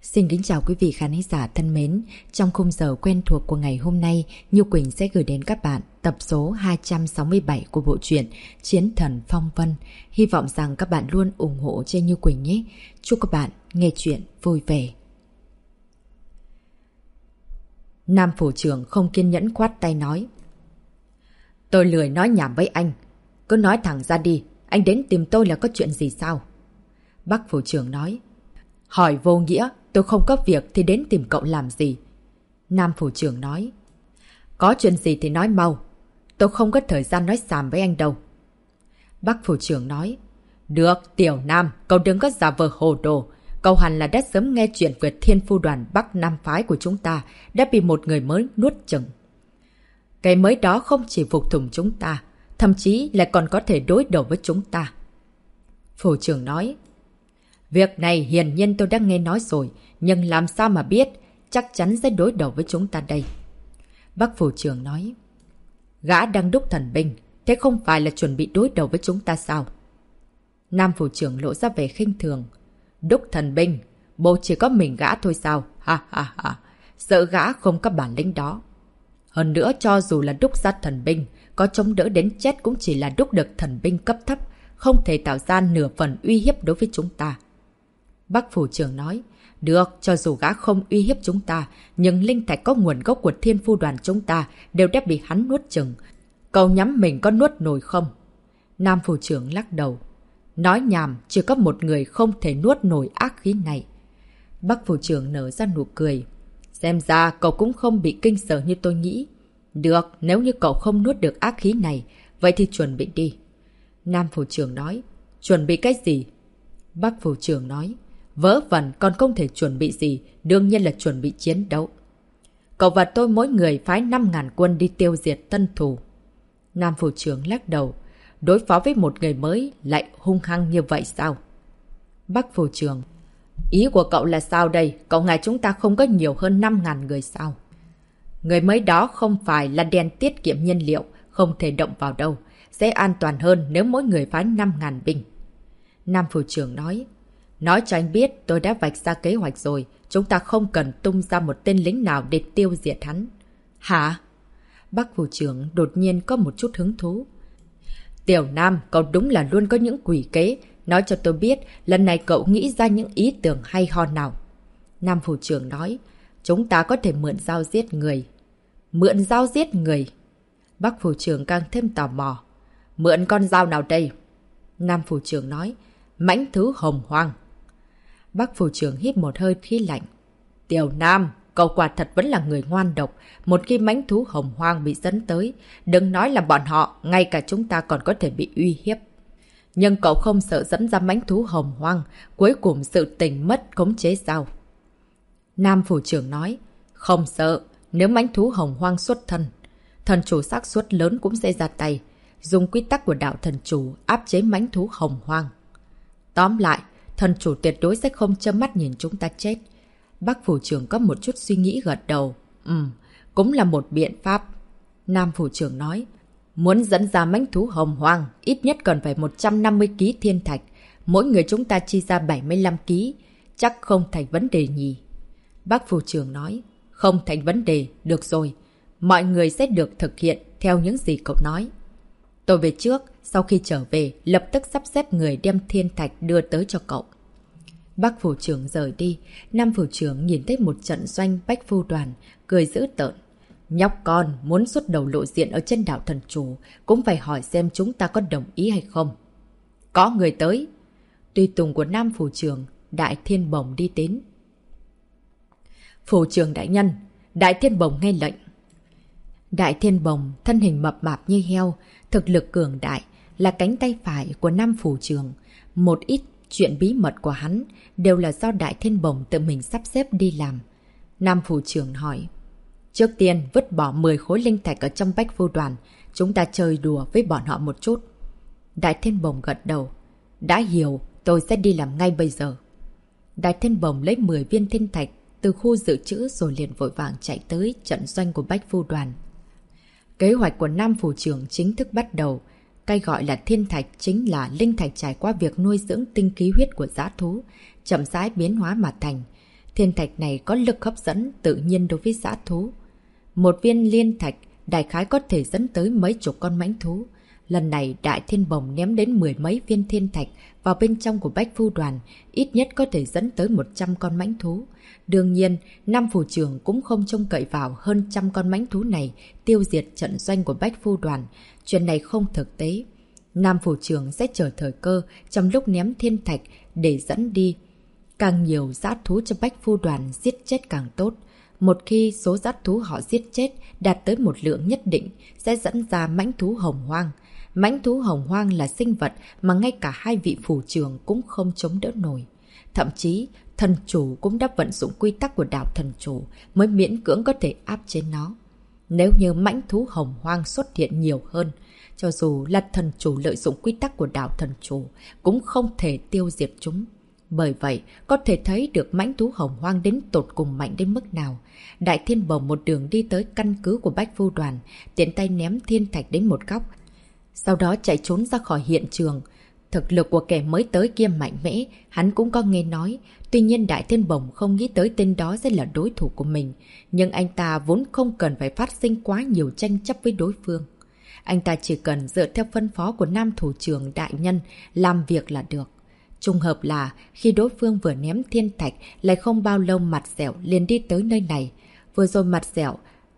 Xin kính chào quý vị khán giả thân mến. Trong khung giờ quen thuộc của ngày hôm nay, Như Quỳnh sẽ gửi đến các bạn tập số 267 của bộ truyện Chiến Thần Phong Vân. Hy vọng rằng các bạn luôn ủng hộ cho Như Quỳnh nhé. Chúc các bạn nghe chuyện vui vẻ. Nam phủ trưởng không kiên nhẫn khoát tay nói: Tôi lười nói nhảm với anh. Cứ nói thẳng ra đi, anh đến tìm tôi là có chuyện gì sao? Bắc phủ trưởng nói: Hỏi vô nghĩa, tôi không có việc thì đến tìm cậu làm gì? Nam phủ trưởng nói: Có chuyện gì thì nói mau, tôi không có thời gian nói xàm với anh đâu. Bắc phủ trưởng nói: Được, Tiểu Nam, cậu đừng có giả vờ hồ đồ. Cậu hẳn là đã sớm nghe chuyện về Thiên Phu Đoàn Bắc Nam phái của chúng ta đã bị một người mới nuốt chửng. Cái mới đó không chỉ phục tùng chúng ta, thậm chí lại còn có thể đối đầu với chúng ta. Phủ trưởng nói: Việc này hiển nhiên tôi đã nghe nói rồi, nhưng làm sao mà biết, chắc chắn sẽ đối đầu với chúng ta đây. Bắc phủ trưởng nói: Gã đang đúc thần binh, thế không phải là chuẩn bị đối đầu với chúng ta sao? Nam phủ trưởng lộ ra vẻ khinh thường: Đúc thần binh, bộ chỉ có mình gã thôi sao? Ha ha ha, sợ gã không có bản lĩnh đó. Hơn nữa, cho dù là đúc ra thần binh, có chống đỡ đến chết cũng chỉ là đúc được thần binh cấp thấp, không thể tạo ra nửa phần uy hiếp đối với chúng ta. Bắc phủ trưởng nói: Được, cho dù gã không uy hiếp chúng ta, nhưng linh thạch có nguồn gốc của Thiên Phu Đoàn chúng ta đều đã bị hắn nuốt chửng. Cậu nhắm mình có nuốt nổi không? Nam phủ trưởng lắc đầu: Nói nhảm, chỉ có một người không thể nuốt nổi ác khí này. Bắc phủ trưởng nở ra nụ cười: Xem ra cậu cũng không bị kinh sợ như tôi nghĩ. Được, nếu như cậu không nuốt được ác khí này, vậy thì chuẩn bị đi. Nam phủ trưởng nói: Chuẩn bị cái gì? Bắc phủ trưởng nói: Vớ vẩn, còn không thể chuẩn bị gì, đương nhiên là chuẩn bị chiến đấu. Cậu và tôi mỗi người phái 5.000 quân đi tiêu diệt tân thù. Nam phủ trưởng lắc đầu: Đối phó với một người mới lại hung hăng như vậy sao? Bắc phủ trưởng: Ý của cậu là sao đây? Cậu ngại chúng ta không có nhiều hơn 5.000 người sao? Người mới đó không phải là đèn tiết kiệm nhiên liệu, không thể động vào đâu. Sẽ an toàn hơn nếu mỗi người phái 5.000 binh. Nam phủ trưởng nói: Nói cho anh biết, tôi đã vạch ra kế hoạch rồi. Chúng ta không cần tung ra một tên lính nào để tiêu diệt hắn. Hả? Bắc phủ trưởng đột nhiên có một chút hứng thú. Tiểu Nam, cậu đúng là luôn có những quỷ kế. Nói cho tôi biết, lần này cậu nghĩ ra những ý tưởng hay ho nào? Nam phủ trưởng nói: Chúng ta có thể mượn dao giết người. Mượn dao giết người? Bắc phủ trưởng càng thêm tò mò. Mượn con dao nào đây? Nam phủ trưởng nói: Mãnh thú hồng hoang. Bắc phủ trưởng hít một hơi khí lạnh. Tiểu Nam, cậu quả thật vẫn là người ngoan độc. Một khi mãnh thú hồng hoang bị dẫn tới, đừng nói là bọn họ, ngay cả chúng ta còn có thể bị uy hiếp. Nhưng cậu không sợ dẫn ra mãnh thú hồng hoang, cuối cùng sự tình mất khống chế sao? Nam phủ trưởng nói: Không sợ, nếu mãnh thú hồng hoang xuất thân, thần chủ xác suất lớn cũng sẽ ra tay, dùng quy tắc của đạo thần chủ áp chế mãnh thú hồng hoang. Tóm lại, thần chủ tuyệt đối sẽ không chớp mắt nhìn chúng ta chết. Bắc phủ trưởng có một chút suy nghĩ gật đầu. Cũng là một biện pháp. Nam phủ trưởng nói: Muốn dẫn ra mãnh thú hồng hoang, ít nhất cần phải 150 kg thiên thạch. Mỗi người chúng ta chi ra 75 kg. Chắc không thành vấn đề nhỉ? Bắc phủ trưởng nói: Không thành vấn đề, được rồi. Mọi người sẽ được thực hiện theo những gì cậu nói. Tôi về trước, sau khi trở về, lập tức sắp xếp người đem thiên thạch đưa tới cho cậu. Bắc phủ trưởng rời đi, Nam phủ trưởng nhìn thấy một trận doanh Bách Phu Đoàn, cười dữ tợn. Nhóc con muốn xuất đầu lộ diện ở trên đảo thần chủ, cũng phải hỏi xem chúng ta có đồng ý hay không. Có người tới. Tùy tùng của Nam phủ trưởng, Đại Thiên Bồng đi đến. Phủ trưởng đại nhân, Đại Thiên Bồng nghe lệnh. Đại Thiên Bồng, thân hình mập mạp như heo, thực lực cường đại, là cánh tay phải của Nam phủ trưởng. Một ít chuyện bí mật của hắn đều là do Đại Thiên Bồng tự mình sắp xếp đi làm. Nam phủ trưởng hỏi: Trước tiên vứt bỏ 10 khối linh thạch ở trong Bách Phu Đoàn, chúng ta chơi đùa với bọn họ một chút. Đại Thiên Bồng gật đầu: Đã hiểu, tôi sẽ đi làm ngay bây giờ. Đại Thiên Bồng lấy 10 viên thiên thạch từ khu dự trữ rồi liền vội vàng chạy tới trận doanh của Bách Phu Đoàn. Kế hoạch của Nam phủ trưởng chính thức bắt đầu. Cái gọi là thiên thạch chính là linh thạch trải qua việc nuôi dưỡng tinh khí huyết của dã thú, chậm rãi biến hóa mà thành. Thiên thạch này có lực hấp dẫn tự nhiên đối với dã thú. Một viên liên thạch đại khái có thể dẫn tới mấy chục con mãnh thú. Lần này Đại Thiên Bồng ném đến 10 mấy viên thiên thạch vào bên trong của Bách Phu Đoàn, ít nhất có thể dẫn tới 100 con mãnh thú. Đương nhiên, Nam Phủ Trưởng cũng không trông cậy vào hơn 100 con mãnh thú này tiêu diệt trận doanh của Bách Phu Đoàn. Chuyện này không thực tế. Nam Phủ Trưởng sẽ chờ thời cơ trong lúc ném thiên thạch để dẫn đi càng nhiều dã thú cho Bách Phu Đoàn giết chết càng tốt. Một khi số dã thú họ giết chết đạt tới một lượng nhất định sẽ dẫn ra mãnh thú hồng hoang. Mãnh thú hồng hoang là sinh vật mà ngay cả hai vị phủ trưởng cũng không chống đỡ nổi. Thậm chí, thần chủ cũng đã vận dụng quy tắc của đạo thần chủ mới miễn cưỡng có thể áp chế nó. Nếu như mãnh thú hồng hoang xuất hiện nhiều hơn, cho dù là thần chủ lợi dụng quy tắc của đạo thần chủ cũng không thể tiêu diệt chúng. Bởi vậy, có thể thấy được mãnh thú hồng hoang đến tột cùng mạnh đến mức nào. Đại Thiên Bồng một đường đi tới căn cứ của Bách Phu Đoàn, tiện tay ném thiên thạch đến một góc. Sau đó chạy trốn ra khỏi hiện trường. Thực lực của kẻ mới tới kia mạnh mẽ, hắn cũng có nghe nói. Tuy nhiên Đại Thiên Bồng không nghĩ tới tên đó sẽ là đối thủ của mình. Nhưng anh ta vốn không cần phải phát sinh quá nhiều tranh chấp với đối phương. Anh ta chỉ cần dựa theo phân phó của Nam Thủ trưởng đại nhân làm việc là được. Trùng hợp là khi đối phương vừa ném thiên thạch lại không bao lâu Mặt Dẻo liền đi tới nơi này. Vừa rồi Mặt Dẻo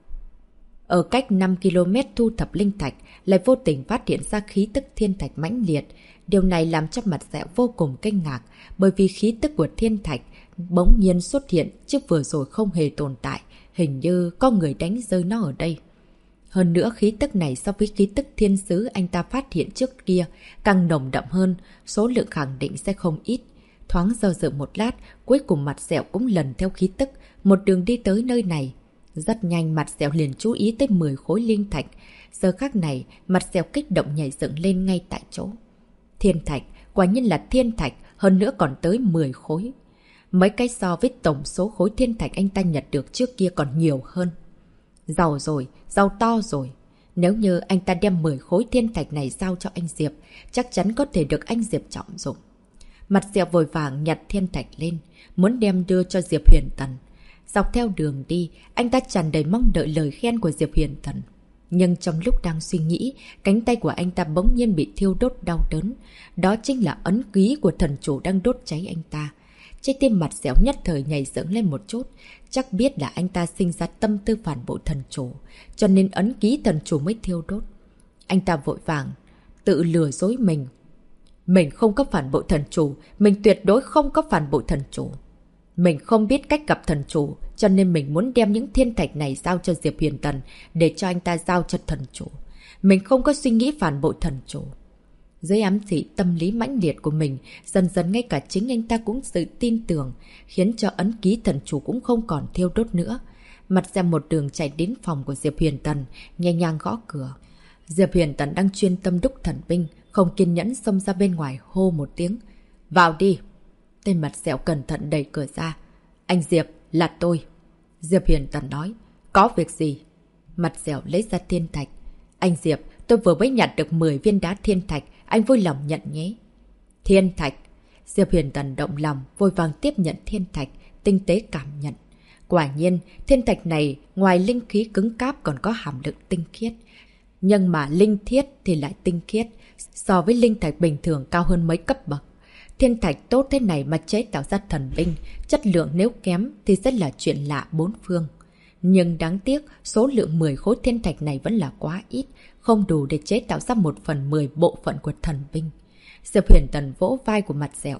ở cách 5 km thu thập linh thạch lại vô tình phát hiện ra khí tức thiên thạch mãnh liệt. Điều này làm cho Mặt Dẻo vô cùng kinh ngạc bởi vì khí tức của thiên thạch bỗng nhiên xuất hiện chứ vừa rồi không hề tồn tại. Hình như có người đánh rơi nó ở đây. Hơn nữa khí tức này so với khí tức thiên sứ anh ta phát hiện trước kia càng nồng đậm hơn, số lượng khẳng định sẽ không ít. Thoáng do dự một lát, cuối cùng Mặt Dẻo cũng lần theo khí tức, một đường đi tới nơi này. Rất nhanh Mặt Dẻo liền chú ý tới 10 khối linh thạch. Giờ khắc này, Mặt Dẻo kích động nhảy dựng lên ngay tại chỗ. Thiên thạch, quả nhiên là thiên thạch, hơn nữa còn tới 10 khối. Mấy cái so với tổng số khối thiên thạch anh ta nhặt được trước kia còn nhiều hơn. Giàu rồi, giàu to rồi. Nếu như anh ta đem 10 khối thiên thạch này giao cho anh Diệp, chắc chắn có thể được anh Diệp trọng dụng. Mặt Dẻo vội vàng nhặt thiên thạch lên, muốn đem đưa cho Diệp Huyền Tần. Dọc theo đường đi, anh ta tràn đầy mong đợi lời khen của Diệp Huyền Tần. Nhưng trong lúc đang suy nghĩ, cánh tay của anh ta bỗng nhiên bị thiêu đốt đau đớn. Đó chính là ấn ký của thần chủ đang đốt cháy anh ta. Trái tim Mặt Dẻo nhất thời nhảy dựng lên một chút. Chắc biết là anh ta sinh ra tâm tư phản bội thần chủ, cho nên ấn ký thần chủ mới thiêu đốt. Anh ta vội vàng tự lừa dối mình. Mình không có phản bội thần chủ, mình tuyệt đối không có phản bội thần chủ. Mình không biết cách gặp thần chủ, cho nên mình muốn đem những thiên thạch này giao cho Diệp Huyền Tần để cho anh ta giao cho thần chủ. Mình không có suy nghĩ phản bội thần chủ. Dưới ám thị tâm lý mãnh liệt của mình, dần dần ngay cả chính anh ta cũng sự tin tưởng, khiến cho ấn ký thần chủ cũng không còn thiêu đốt nữa. Mặt Dẻo một đường chạy đến phòng của Diệp Huyền Tần, nhẹ nhàng gõ cửa. Diệp Huyền Tần đang chuyên tâm đúc thần binh, không kiên nhẫn xông ra bên ngoài hô một tiếng. Vào đi! Tên Mặt Dẻo cẩn thận đẩy cửa ra. Anh Diệp, là tôi. Diệp Huyền Tần nói. Có việc gì? Mặt Dẻo lấy ra thiên thạch. Anh Diệp, tôi vừa mới nhặt được 10 viên đá thiên thạch, anh vui lòng nhận nhé. Thiên thạch. Diệp Huyền Tần động lòng, vội vàng tiếp nhận thiên thạch, tinh tế cảm nhận. Quả nhiên, thiên thạch này ngoài linh khí cứng cáp còn có hàm lượng tinh khiết. Nhưng mà linh thiết thì lại tinh khiết, so với linh thạch bình thường cao hơn mấy cấp bậc. Thiên thạch tốt thế này mà chế tạo ra thần binh, chất lượng nếu kém thì rất là chuyện lạ bốn phương. Nhưng đáng tiếc, số lượng 10 khối thiên thạch này vẫn là quá ít, không đủ để chế tạo ra 1/10 bộ phận của thần binh. Diệp Huyền Tần vỗ vai của Mặt Dẻo.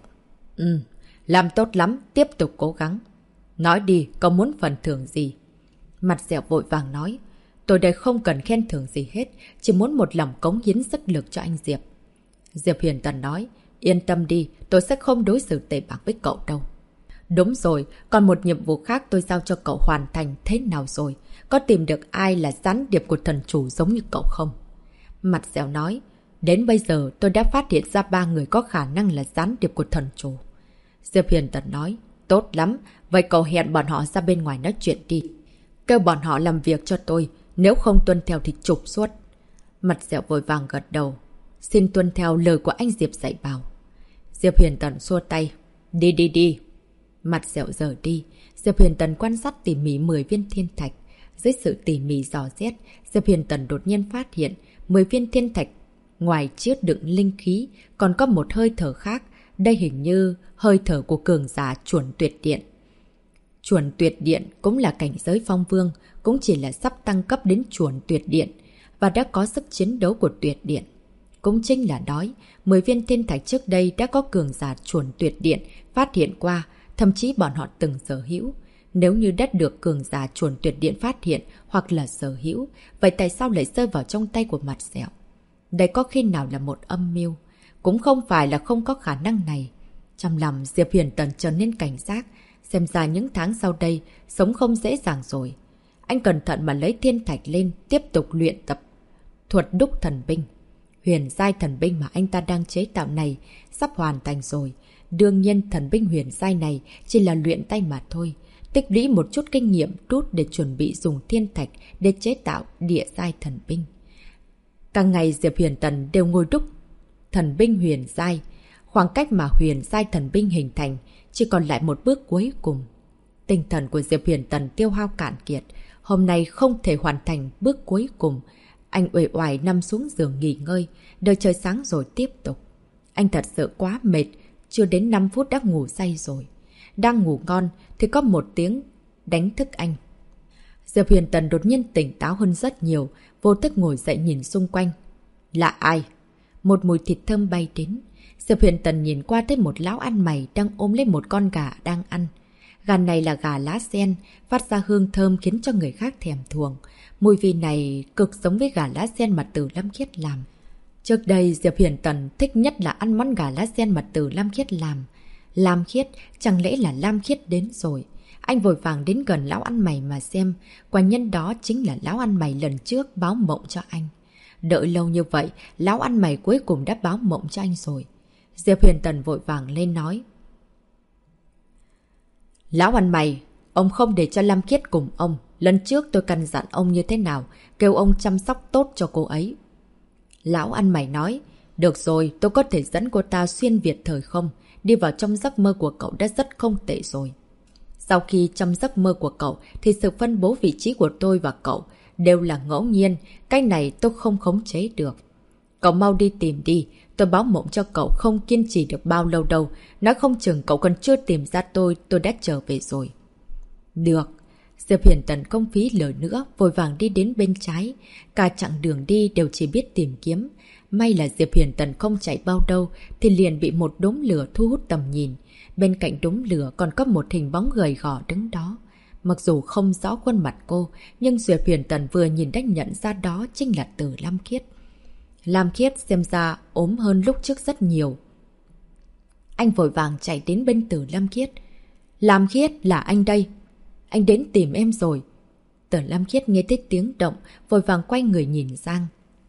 Làm tốt lắm, tiếp tục cố gắng. Nói đi, cậu muốn phần thưởng gì? Mặt Dẻo vội vàng nói. Tôi đây không cần khen thưởng gì hết, chỉ muốn một lòng cống hiến sức lực cho anh Diệp. Diệp Huyền Tần nói. Yên tâm đi, tôi sẽ không đối xử tệ bạc với cậu đâu. Đúng rồi, còn một nhiệm vụ khác tôi giao cho cậu hoàn thành thế nào rồi? Có tìm được ai là gián điệp của thần chủ giống như cậu không? Mặt Dẻo nói, đến bây giờ tôi đã phát hiện ra 3 người có khả năng là gián điệp của thần chủ. Diệp Huyền Tần nói, tốt lắm, vậy cậu hẹn bọn họ ra bên ngoài nói chuyện đi. Kêu bọn họ làm việc cho tôi, nếu không tuân theo thì trục xuất. Mặt Dẻo vội vàng gật đầu. Xin tuân theo lời của anh Diệp dạy bảo. Diệp Huyền Tần xua tay. Đi đi đi. Mặt Sẹo rời đi. Diệp Huyền Tần quan sát tỉ mỉ 10 viên thiên thạch. Dưới sự tỉ mỉ dò xét, Diệp Huyền Tần đột nhiên phát hiện 10 viên thiên thạch ngoài chứa đựng linh khí còn có một hơi thở khác. Đây hình như hơi thở của cường giả chuẩn tuyệt điện. Chuẩn tuyệt điện cũng là cảnh giới phong vương, cũng chỉ là sắp tăng cấp đến chuẩn tuyệt điện và đã có sức chiến đấu của tuyệt điện. Cũng chính là nói, 10 viên thiên thạch trước đây đã có cường giả chuẩn tuyệt điện phát hiện qua, thậm chí bọn họ từng sở hữu. Nếu như đã được cường giả chuẩn tuyệt điện phát hiện hoặc là sở hữu, vậy tại sao lại rơi vào trong tay của Mặt Sẹo? Đây có khi nào là một âm mưu? Cũng không phải là không có khả năng này. Trong lòng Diệp Huyền Tần trở nên cảnh giác, xem ra những tháng sau đây sống không dễ dàng rồi. Anh cẩn thận mà lấy thiên thạch lên, tiếp tục luyện tập thuật đúc thần binh. Huyền giai thần binh mà anh ta đang chế tạo này sắp hoàn thành rồi. Đương nhiên thần binh huyền giai này chỉ là luyện tay mà thôi. Tích lũy một chút kinh nghiệm rút để chuẩn bị dùng thiên thạch để chế tạo địa giai thần binh. Càng ngày Diệp Huyền Tần đều ngồi đúc thần binh huyền giai. Khoảng cách mà huyền giai thần binh hình thành chỉ còn lại một bước cuối cùng. Tinh thần của Diệp Huyền Tần tiêu hao cạn kiệt. Hôm nay không thể hoàn thành bước cuối cùng. Anh uể oải nằm xuống giường nghỉ ngơi, đợi trời sáng rồi tiếp tục. Anh thật sự quá mệt, chưa đến 5 phút đã ngủ say rồi. Đang ngủ ngon thì có một tiếng đánh thức anh. Diệp Huyền Tần đột nhiên tỉnh táo hơn rất nhiều, vô thức ngồi dậy nhìn xung quanh. Là ai? Một mùi thịt thơm bay đến. Diệp Huyền Tần nhìn qua thấy một lão ăn mày đang ôm lấy một con gà đang ăn. Gà này là gà lá sen, phát ra hương thơm khiến cho người khác thèm thuồng. Mùi vị này cực giống với gà lá sen mà Từ Lam Khiết làm. Trước đây Diệp Huyền Tần thích nhất là ăn món gà lá sen mà Từ Lam Khiết làm. Lam Khiết, chẳng lẽ là Lam Khiết đến rồi? Anh vội vàng đến gần lão ăn mày mà xem, quả nhân đó chính là lão ăn mày lần trước báo mộng cho anh. Đợi lâu như vậy, lão ăn mày cuối cùng đã báo mộng cho anh rồi. Diệp Huyền Tần vội vàng lên nói. Lão ăn mày, ông không để cho Lam Khiết cùng ông. Lần trước tôi căn dặn ông như thế nào, kêu ông chăm sóc tốt cho cô ấy. Lão ăn mày nói, được rồi, tôi có thể dẫn cô ta xuyên Việt thời không, đi vào trong giấc mơ của cậu đã rất không tệ rồi. Sau khi trong giấc mơ của cậu thì sự phân bố vị trí của tôi và cậu đều là ngẫu nhiên, cái này tôi không khống chế được. Cậu mau đi tìm đi, tôi báo mộng cho cậu không kiên trì được bao lâu đâu, nói không chừng cậu còn chưa tìm ra tôi đã trở về rồi. Được. Diệp Huyền Tần không phí lời nữa, vội vàng đi đến bên trái. Cả chặng đường đi đều chỉ biết tìm kiếm. May là Diệp Huyền Tần không chạy bao đâu thì liền bị một đốm lửa thu hút tầm nhìn. Bên cạnh đốm lửa còn có một hình bóng gầy gò đứng đó. Mặc dù không rõ khuôn mặt cô, nhưng Diệp Huyền Tần vừa nhìn đã nhận ra đó chính là Từ Lam Khiết. Lam Khiết xem ra ốm hơn lúc trước rất nhiều. Anh vội vàng chạy đến bên Từ Lam Khiết. Lam Khiết, là anh đây. Anh đến tìm em rồi. Từ Lam Khiết nghe thấy tiếng động, vội vàng quay người nhìn sang.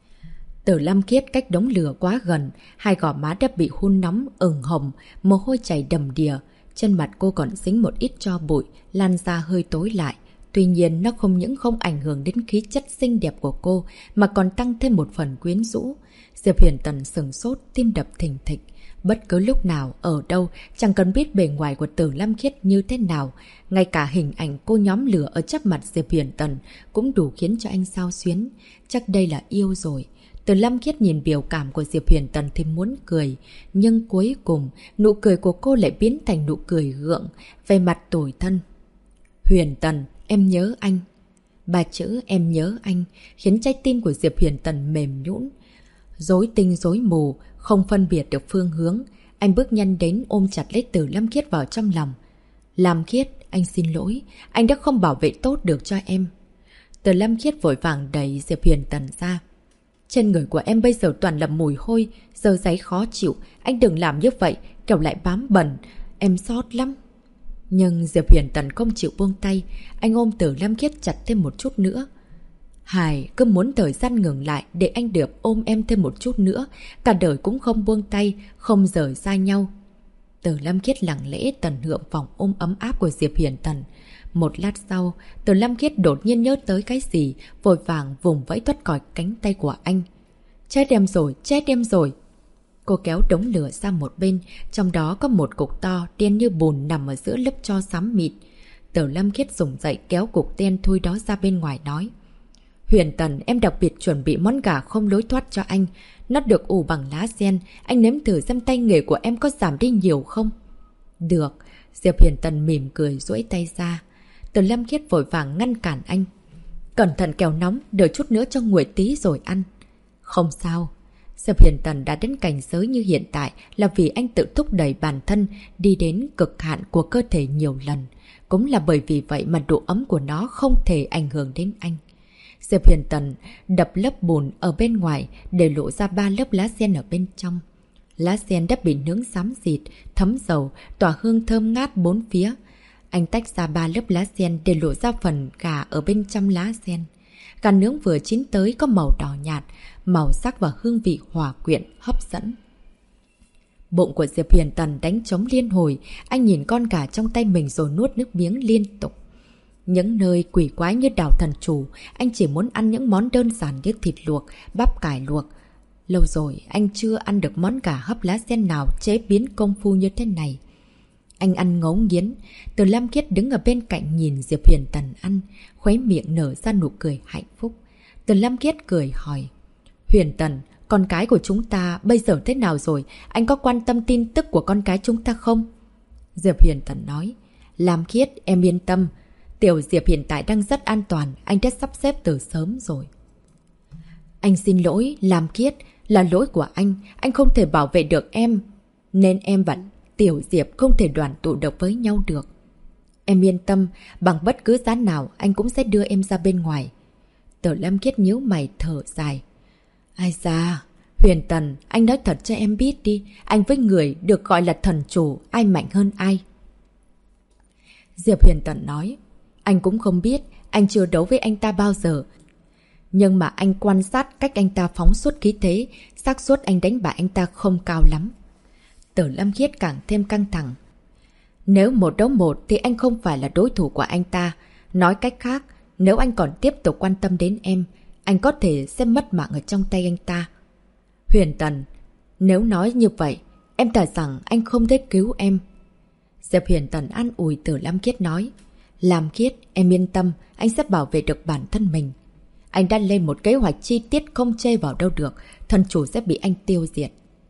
Từ Lam Khiết cách đống lửa quá gần, hai gò má đã bị hun nóng, ửng hồng, mồ hôi chảy đầm đìa. Trên mặt cô còn dính một ít tro bụi, lan ra hơi tối lại. Tuy nhiên nó không những không ảnh hưởng đến khí chất xinh đẹp của cô, mà còn tăng thêm một phần quyến rũ. Diệp Huyền Tần sừng sốt, tim đập thình thịch. Bất cứ lúc nào, ở đâu, chẳng cần biết bề ngoài của Từ Lam Khiết như thế nào. Ngay cả hình ảnh cô nhóm lửa ở trước mặt Diệp Huyền Tần cũng đủ khiến cho anh xao xuyến. Chắc đây là yêu rồi. Từ Lam Khiết nhìn biểu cảm của Diệp Huyền Tần thì muốn cười. Nhưng cuối cùng, nụ cười của cô lại biến thành nụ cười gượng, về mặt tủi thân. Huyền Tần, em nhớ anh. Ba chữ em nhớ anh khiến trái tim của Diệp Huyền Tần mềm nhũn, rối tinh rối mù, không phân biệt được phương hướng. Anh bước nhanh đến ôm chặt lấy Từ Lam Khiết vào trong lòng. Lam Khiết, anh xin lỗi, anh đã không bảo vệ tốt được cho em. Từ Lam Khiết vội vàng đẩy Diệp Huyền Tần ra. Trên người của em bây giờ toàn là mùi hôi, dơ giấy khó chịu. Anh đừng làm như vậy, kẻo lại bám bẩn. Em sót lắm. Nhưng Diệp Huyền Tần không chịu buông tay. Anh ôm Từ Lam Khiết chặt thêm một chút nữa. Hải cứ muốn thời gian ngừng lại để anh được ôm em thêm một chút nữa. Cả đời cũng không buông tay, không rời xa nhau. Từ Lam Khiết lặng lẽ tận hưởng vòng ôm ấm áp của Diệp Huyền Tần. Một lát sau, Từ Lam Khiết đột nhiên nhớ tới cái gì, vội vàng vùng vẫy thoát khỏi cánh tay của anh. Chết em rồi, chết em rồi. Cô kéo đống lửa sang một bên, trong đó có một cục to, đen như bùn nằm ở giữa lớp tro xám mịt. Tử Lâm Khiết dùng dậy kéo cục đen thui đó ra bên ngoài nói. Huyền Tần, em đặc biệt chuẩn bị món gà không lối thoát cho anh. Nó được ủ bằng lá sen, anh nếm thử xem tay nghề của em có giảm đi nhiều không? Được, Diệp Huyền Tần mỉm cười duỗi tay ra. Tử Lâm Khiết vội vàng ngăn cản anh. Cẩn thận kẹo nóng, đợi chút nữa cho nguội tí rồi ăn. Không sao. Diệp Huyền Tần đã đến cảnh giới như hiện tại là vì anh tự thúc đẩy bản thân đi đến cực hạn của cơ thể nhiều lần. Cũng là bởi vì vậy mà độ ấm của nó không thể ảnh hưởng đến anh. Diệp Huyền Tần đập lớp bùn ở bên ngoài để lộ ra 3 lớp lá sen ở bên trong. Lá sen đã bị nướng xám xịt, thấm dầu, tỏa hương thơm ngát bốn phía. Anh tách ra 3 lớp lá sen để lộ ra phần gà ở bên trong lá sen. Gà nướng vừa chín tới có màu đỏ nhạt, màu sắc và hương vị hòa quyện, hấp dẫn. Bụng của Diệp Huyền Tần đánh trống liên hồi, anh nhìn con gà trong tay mình rồi nuốt nước miếng liên tục. Những nơi quỷ quái như đảo thần chủ, anh chỉ muốn ăn những món đơn giản như thịt luộc, bắp cải luộc. Lâu rồi anh chưa ăn được món gà hấp lá sen nào chế biến công phu như thế này. Anh ăn ngấu nghiến. Từ Lam Khiết đứng ở bên cạnh nhìn Diệp Huyền Tần ăn, khóe miệng nở ra nụ cười hạnh phúc. Từ Lam Khiết cười hỏi. Huyền Tần, con cái của chúng ta bây giờ thế nào rồi? Anh có quan tâm tin tức của con cái chúng ta không? Diệp Huyền Tần nói. Lam Khiết, em yên tâm. Tiểu Diệp hiện tại đang rất an toàn, anh đã sắp xếp từ sớm rồi. Anh xin lỗi, Lam Khiết, là lỗi của anh không thể bảo vệ được em. Nên em và Tiểu Diệp không thể đoàn tụ được với nhau được. Em yên tâm, bằng bất cứ giá nào anh cũng sẽ đưa em ra bên ngoài. Tử Lam Khiết nhíu mày thở dài. Ai da, Huyền Tần, anh nói thật cho em biết đi, anh với người được gọi là thần chủ, ai mạnh hơn ai? Diệp Huyền Tần nói. Anh cũng không biết, anh chưa đấu với anh ta bao giờ. Nhưng mà anh quan sát cách anh ta phóng xuất khí thế, xác suất anh đánh bại anh ta không cao lắm. Tử Lâm Khiết càng thêm căng thẳng. Nếu 1-1 thì anh không phải là đối thủ của anh ta. Nói cách khác, nếu anh còn tiếp tục quan tâm đến em, anh có thể sẽ mất mạng ở trong tay anh ta. Huyền Tần, nếu nói như vậy, em thà rằng anh không thể cứu em. Diệp Huyền Tần an ủi Tử Lam Khiết nói. Lam Khiết, em yên tâm, anh sẽ bảo vệ được bản thân mình. Anh đã lên một kế hoạch chi tiết không chê vào đâu được, thần chủ sẽ bị anh tiêu diệt.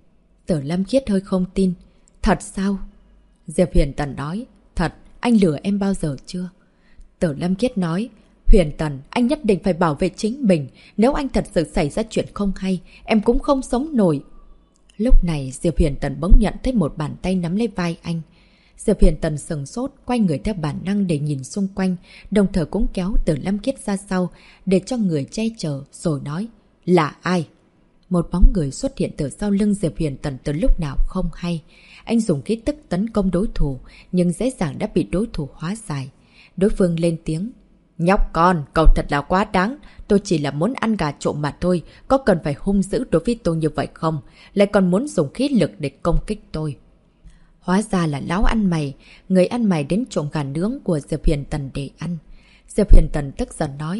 Tử Lam Khiết hơi không tin. Thật sao? Diệp Huyền Tần nói. Thật, anh lừa em bao giờ chưa? Tử Lam Khiết nói. Huyền Tần, anh nhất định phải bảo vệ chính mình. Nếu anh thật sự xảy ra chuyện không hay, em cũng không sống nổi. Lúc này Diệp Huyền Tần bỗng nhận thấy một bàn tay nắm lấy vai anh. Diệp Huyền Tần sừng sốt, quay người theo bản năng để nhìn xung quanh, đồng thời cũng kéo Tử Lam Khiết ra sau, để cho người che chở, rồi nói. Là ai? Một bóng người xuất hiện từ sau lưng Diệp Huyền Tần từ lúc nào không hay. Anh dùng khí tức tấn công đối thủ, nhưng dễ dàng đã bị đối thủ hóa giải. Đối phương lên tiếng. Nhóc con, cậu thật là quá đáng. Tôi chỉ là muốn ăn gà trộm mà thôi. Có cần phải hung dữ đối với tôi như vậy không? Lại còn muốn dùng khí lực để công kích tôi. Hóa ra là lão ăn mày. Người ăn mày đến trộm gà nướng của Diệp Huyền Tần để ăn. Diệp Huyền Tần tức giận nói.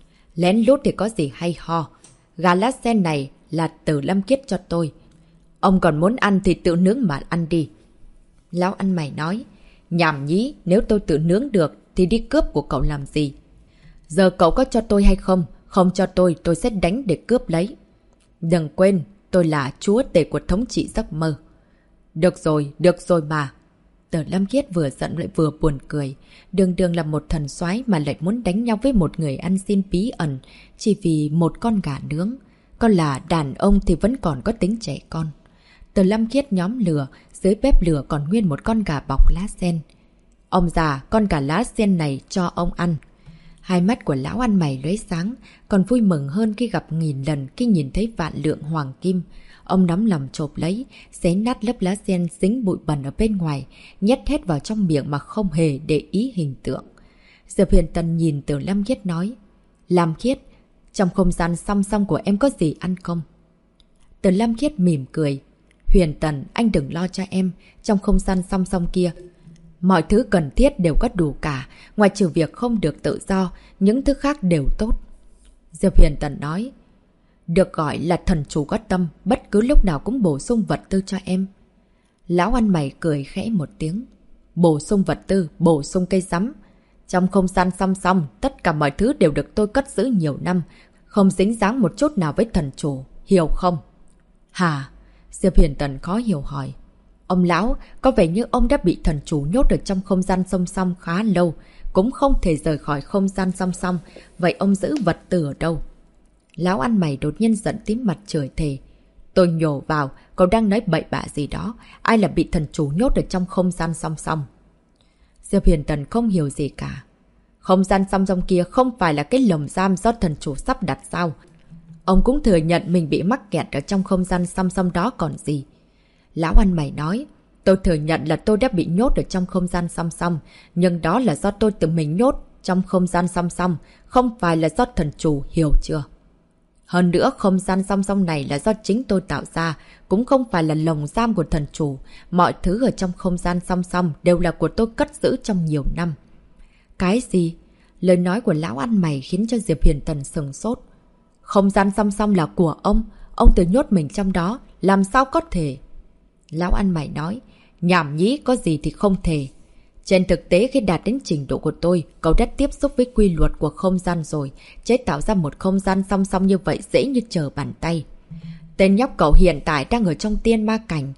Lén lút thì có gì hay ho. Gà lá sen này là Tử Lam Khiết cho tôi. Ông còn muốn ăn thì tự nướng mà ăn đi. Lão ăn mày nói. Nhảm nhí, nếu tôi tự nướng được thì đi cướp của cậu làm gì? Giờ cậu có cho tôi hay không? Không cho tôi sẽ đánh để cướp lấy. Đừng quên, tôi là chúa tể của thống trị giấc mơ. Được rồi mà. Tử Lam Khiết vừa giận lại vừa buồn cười. Đường đường là một thần soái mà lại muốn đánh nhau với một người ăn xin bí ẩn chỉ vì một con gà nướng. Còn là đàn ông thì vẫn còn có tính trẻ con. Tử Lam Khiết nhóm lửa, dưới bếp lửa còn nguyên một con gà bọc lá sen. Ông già, con gà lá sen này cho ông ăn. Hai mắt của lão ăn mày lóe sáng, còn vui mừng hơn khi gặp nghìn lần khi nhìn thấy vạn lượng hoàng kim. Ông nắm lòng chộp lấy, xé nát lớp lá sen dính bụi bẩn ở bên ngoài, nhét hết vào trong miệng mà không hề để ý hình tượng. Diệp Huyền Tần nhìn Tử Lam Khiết nói. Lam Khiết, trong không gian song song của em có gì ăn không? Tử Lam Khiết mỉm cười. Huyền Tần, anh đừng lo cho em, trong không gian song song kia mọi thứ cần thiết đều có đủ cả, ngoài trừ việc không được tự do, những thứ khác đều tốt. Diệp Huyền Tần nói. Được gọi là thần chủ có tâm, bất cứ lúc nào cũng bổ sung vật tư cho em. Lão ăn mày cười khẽ một tiếng. Bổ sung vật tư, bổ sung cây rắm. Trong không gian song song, tất cả mọi thứ đều được tôi cất giữ nhiều năm, không dính dáng một chút nào với thần chủ, hiểu không? Hả? Diệp Huyền Tần khó hiểu hỏi. Ông lão, có vẻ như ông đã bị thần chủ nhốt ở trong không gian song song khá lâu, cũng không thể rời khỏi không gian song song, vậy ông giữ vật tư ở đâu? Lão ăn mày đột nhiên giận tím mặt chửi thề. Tôi nhổ vào, cậu đang nói bậy bạ gì đó, ai là bị thần chủ nhốt ở trong không gian song song? Diệp Huyền Tần không hiểu gì cả. Không gian song song kia không phải là cái lồng giam do thần chủ sắp đặt sao? Ông cũng thừa nhận mình bị mắc kẹt ở trong không gian song song đó còn gì. Lão ăn mày nói, tôi thừa nhận là tôi đã bị nhốt ở trong không gian song song, nhưng đó là do tôi tự mình nhốt trong không gian song song, không phải là do thần chủ, hiểu chưa? Hơn nữa, không gian song song này là do chính tôi tạo ra, cũng không phải là lồng giam của thần chủ. Mọi thứ ở trong không gian song song đều là của tôi cất giữ trong nhiều năm. Cái gì? Lời nói của lão ăn mày khiến cho Diệp Huyền Tần sừng sốt. Không gian song song là của ông tự nhốt mình trong đó, làm sao có thể? Lão ăn mày nói, nhảm nhí, có gì thì không thể. Trên thực tế khi đạt đến trình độ của tôi, cậu đã tiếp xúc với quy luật của không gian rồi, chế tạo ra một không gian song song như vậy dễ như trở bàn tay. Tên nhóc cậu hiện tại đang ở trong tiên ma cảnh.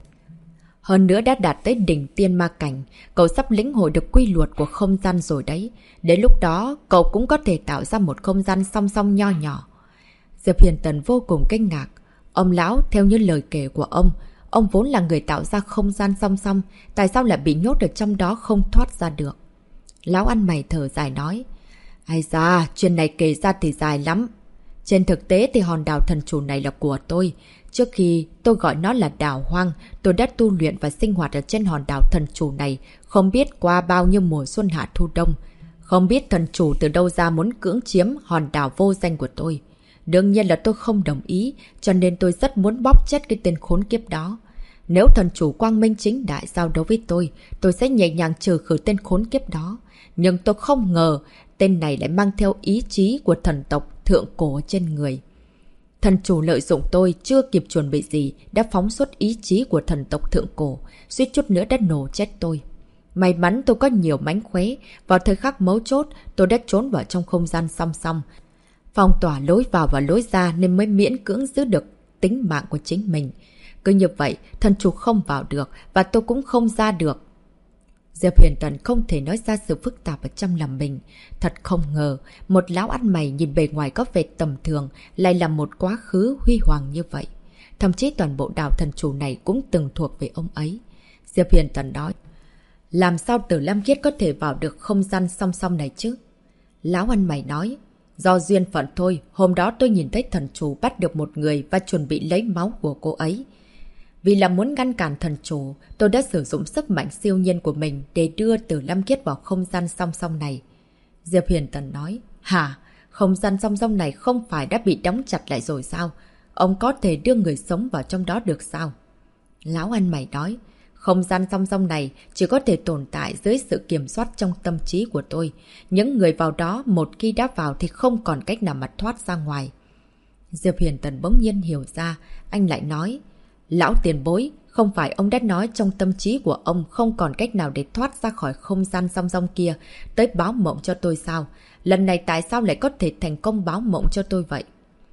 Hơn nữa đã đạt tới đỉnh tiên ma cảnh, cậu sắp lĩnh hội được quy luật của không gian rồi đấy. Đến lúc đó, cậu cũng có thể tạo ra một không gian song song nho nhỏ. Diệp Huyền Tần vô cùng kinh ngạc. Ông lão, theo như lời kể của ông vốn là người tạo ra không gian song song, tại sao lại bị nhốt ở trong đó không thoát ra được? Lão ăn mày thở dài nói, ai da, chuyện này kể ra thì dài lắm. Trên thực tế thì hòn đảo thần chủ này là của tôi. Trước khi tôi gọi nó là đảo hoang, tôi đã tu luyện và sinh hoạt ở trên hòn đảo thần chủ này, không biết qua bao nhiêu mùa xuân hạ thu đông. Không biết thần chủ từ đâu ra muốn cưỡng chiếm hòn đảo vô danh của tôi. Đương nhiên là tôi không đồng ý, cho nên tôi rất muốn bóp chết cái tên khốn kiếp đó. Nếu thần chủ quang minh chính đại giao đấu với tôi sẽ nhẹ nhàng trừ khử tên khốn kiếp đó. Nhưng tôi không ngờ, tên này lại mang theo ý chí của thần tộc thượng cổ trên người. Thần chủ lợi dụng tôi chưa kịp chuẩn bị gì, đã phóng xuất ý chí của thần tộc thượng cổ, suýt chút nữa đã nổ chết tôi. May mắn tôi có nhiều mánh khóe, vào thời khắc mấu chốt, tôi đã trốn vào trong không gian song song. Phong tỏa lối vào và lối ra nên mới miễn cưỡng giữ được tính mạng của chính mình. Cứ như vậy, thần chủ không vào được và tôi cũng không ra được. Diệp Huyền Tần không thể nói ra sự phức tạp ở trong lòng mình. Thật không ngờ, một lão ăn mày nhìn bề ngoài có vẻ tầm thường lại là một quá khứ huy hoàng như vậy. Thậm chí toàn bộ đảo thần chủ này cũng từng thuộc về ông ấy. Diệp Huyền Tần nói, làm sao Tử Lam Khiết có thể vào được không gian song song này chứ? Lão ăn mày nói, do duyên phận thôi, hôm đó tôi nhìn thấy thần chủ bắt được một người và chuẩn bị lấy máu của cô ấy. Vì là muốn ngăn cản thần chủ, tôi đã sử dụng sức mạnh siêu nhiên của mình để đưa Tử Lam Khiết vào không gian song song này. Diệp Huyền Tần nói, hả? Không gian song song này không phải đã bị đóng chặt lại rồi sao? Ông có thể đưa người sống vào trong đó được sao? Lão ăn mày nói, không gian song song này chỉ có thể tồn tại dưới sự kiểm soát trong tâm trí của tôi. Những người vào đó một khi đã vào thì không còn cách nào mà thoát ra ngoài. Diệp Huyền Tần bỗng nhiên hiểu ra, anh lại nói, lão tiền bối, không phải ông đã nói trong tâm trí của ông không còn cách nào để thoát ra khỏi không gian song song kia, tới báo mộng cho tôi sao? Lần này tại sao lại có thể thành công báo mộng cho tôi vậy?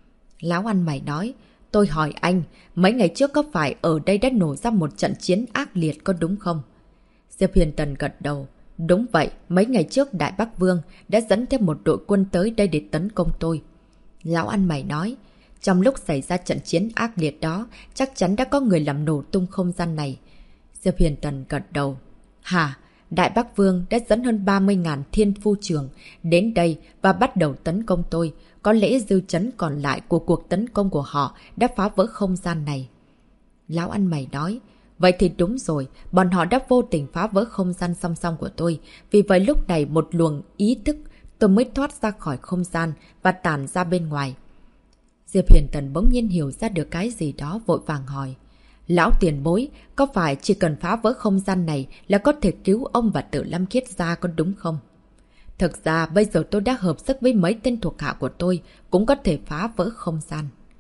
Lão ăn mày nói, tôi hỏi anh, mấy ngày trước có phải ở đây đã nổ ra một trận chiến ác liệt có đúng không? Diệp Huyền Tần gật đầu. Đúng vậy, mấy ngày trước Đại Bắc Vương đã dẫn thêm một đội quân tới đây để tấn công tôi. Lão ăn mày nói, trong lúc xảy ra trận chiến ác liệt đó, chắc chắn đã có người làm nổ tung không gian này. Diệp Huyền Tần gật đầu. Hả? Đại Bắc Vương đã dẫn hơn 30.000 thiên phu trưởng đến đây và bắt đầu tấn công tôi. Có lẽ dư chấn còn lại của cuộc tấn công của họ đã phá vỡ không gian này. Lão ăn mày nói, vậy thì đúng rồi, bọn họ đã vô tình phá vỡ không gian song song của tôi. Vì vậy lúc này một luồng ý thức tôi mới thoát ra khỏi không gian và tản ra bên ngoài. Diệp Huyền Tần bỗng nhiên hiểu ra được cái gì đó, vội vàng hỏi. Lão tiền bối, có phải chỉ cần phá vỡ không gian này là có thể cứu ông và Tử Lam Khiết ra có đúng không? Thực ra bây giờ tôi đã hợp sức với mấy tên thuộc hạ của tôi, cũng có thể phá vỡ không gian.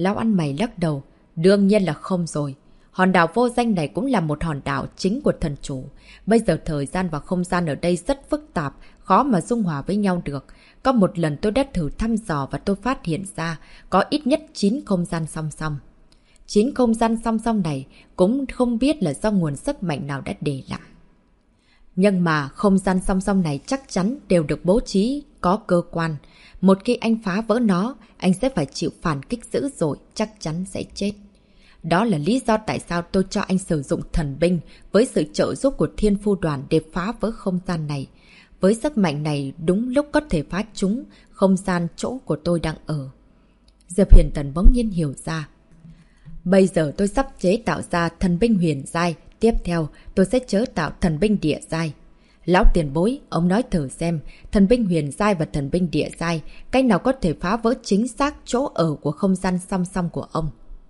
Lão ăn mày lắc đầu. Đương nhiên là không rồi. Hòn đảo vô danh này cũng là một hòn đảo chính của thần chủ. Bây giờ thời gian và không gian ở đây rất phức tạp, khó mà dung hòa với nhau được. Có một lần tôi đã thử thăm dò và tôi phát hiện ra có ít nhất 9 không gian song song. 9 không gian song song này cũng không biết là do nguồn sức mạnh nào đã để lại. Nhưng mà không gian song song này chắc chắn đều được bố trí có cơ quan. Một khi anh phá vỡ nó, anh sẽ phải chịu phản kích dữ dội, chắc chắn sẽ chết. Đó là lý do tại sao tôi cho anh sử dụng thần binh với sự trợ giúp của thiên phu đoàn để phá vỡ không gian này. Với sức mạnh này đúng lúc có thể phá trúng không gian chỗ của tôi đang ở. Diệp Huyền Tần bỗng nhiên hiểu ra. Bây giờ tôi sắp chế tạo ra thần binh huyền giai, tiếp theo tôi sẽ chế tạo thần binh địa giai. Lão tiền bối, ông nói thử xem, thần binh huyền giai và thần binh địa giai, cách nào có thể phá vỡ chính xác chỗ ở của không gian song song của ông?